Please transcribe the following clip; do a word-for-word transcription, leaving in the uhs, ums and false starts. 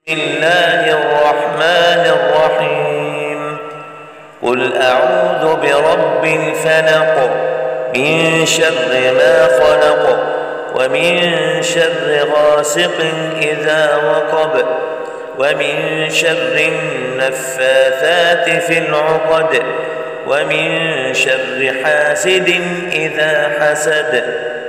الله الرحمن الرحيم قل أعوذ برب الفلق من شر ما خلق ومن شر غاسق إذا وقب ومن شر النفاثات في العقد ومن شر حاسد إذا حسد.